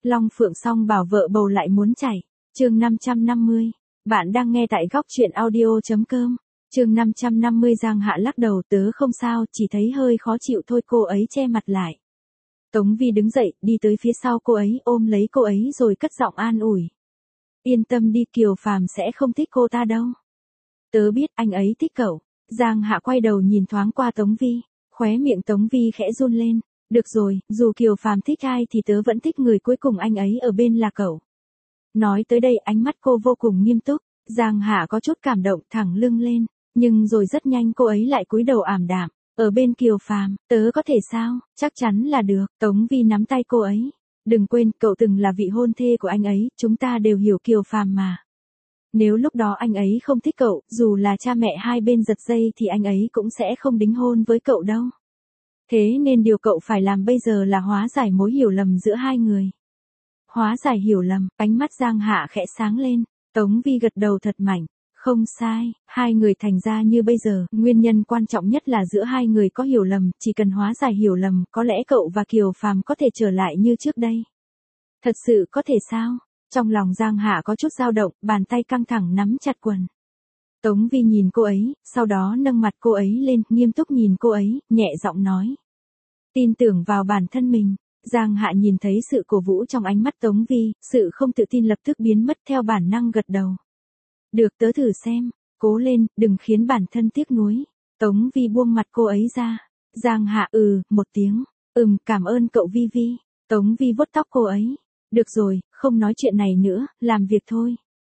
Long Phượng song bảo vợ bầu lại muốn chảy. Chương 550. Bạn đang nghe tại góc truyện audio.com. Chương 550 Giang Hạ lắc đầu, tớ không sao, chỉ thấy hơi khó chịu thôi. Cô ấy che mặt lại. Tống Vi đứng dậy, đi tới phía sau cô ấy, ôm lấy cô ấy rồi cất giọng an ủi. Yên tâm đi, Kiều Phàm sẽ không thích cô ta đâu. Tớ biết anh ấy thích cậu. Giang Hạ quay đầu nhìn thoáng qua Tống Vi, khóe miệng Tống Vi khẽ run lên. Được rồi, dù Kiều Phàm thích ai thì tớ vẫn thích người cuối cùng anh ấy ở bên là cậu. Nói tới đây ánh mắt cô vô cùng nghiêm túc, Giang Hạ có chút cảm động, thẳng lưng lên, nhưng rồi rất nhanh cô ấy lại cúi đầu ảm đạm. Ở bên Kiều Phàm, tớ có thể sao? Chắc chắn là được. Tống Vi nắm tay cô ấy. Đừng quên, cậu từng là vị hôn thê của anh ấy, chúng ta đều hiểu Kiều Phàm mà. Nếu lúc đó anh ấy không thích cậu, dù là cha mẹ hai bên giật dây thì anh ấy cũng sẽ không đính hôn với cậu đâu. Thế nên điều cậu phải làm bây giờ là hóa giải mối hiểu lầm giữa hai người. Hóa giải hiểu lầm, ánh mắt Giang Hạ khẽ sáng lên, Tống Vi gật đầu thật mạnh. Không sai, hai người thành ra như bây giờ, nguyên nhân quan trọng nhất là giữa hai người có hiểu lầm, chỉ cần hóa giải hiểu lầm, có lẽ cậu và Kiều Phàm có thể trở lại như trước đây. Thật sự có thể sao? Trong lòng Giang Hạ có chút dao động, bàn tay căng thẳng nắm chặt quần. Tống Vi nhìn cô ấy, sau đó nâng mặt cô ấy lên, nghiêm túc nhìn cô ấy, nhẹ giọng nói. Tin tưởng vào bản thân mình. Giang Hạ nhìn thấy sự cổ vũ trong ánh mắt Tống Vi, sự không tự tin lập tức biến mất, theo bản năng gật đầu. Được, tớ thử xem, cố lên, đừng khiến bản thân tiếc nuối. Tống Vi buông mặt cô ấy ra. Giang Hạ một tiếng, cảm ơn cậu Vi Vi. Tống Vi vuốt tóc cô ấy. Được rồi, không nói chuyện này nữa, làm việc thôi.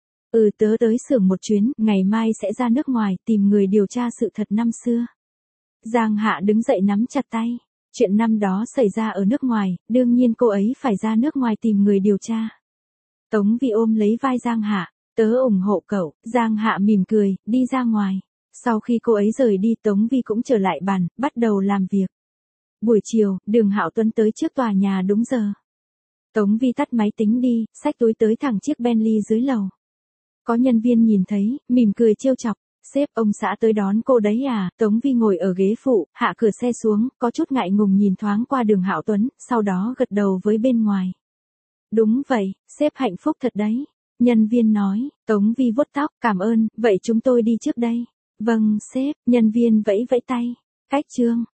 Tớ tới xưởng một chuyến, ngày mai sẽ ra nước ngoài, tìm người điều tra sự thật năm xưa. Giang Hạ đứng dậy nắm chặt tay. Chuyện năm đó xảy ra ở nước ngoài, đương nhiên cô ấy phải ra nước ngoài tìm người điều tra. Tống Vi ôm lấy vai Giang Hạ. Tớ ủng hộ cậu. Giang Hạ mỉm cười, đi ra ngoài. Sau khi cô ấy rời đi, Tống Vi cũng trở lại bàn, bắt đầu làm việc. Buổi chiều, Đường Hạo Tuấn tới trước tòa nhà đúng giờ. Tống Vi tắt máy tính đi, xách túi tới thẳng chiếc Bentley dưới lầu. Có nhân viên nhìn thấy, mỉm cười trêu chọc. Sếp, ông xã tới đón cô đấy à? Tống Vi ngồi ở ghế phụ, hạ cửa xe xuống, có chút ngại ngùng nhìn thoáng qua Đường Hạo Tuấn, sau đó gật đầu với bên ngoài. Đúng vậy, sếp hạnh phúc thật đấy. Nhân viên nói. Tống Vi vuốt tóc, cảm ơn, vậy chúng tôi đi trước đây. Vâng, sếp. Nhân viên vẫy vẫy tay. Cách chương.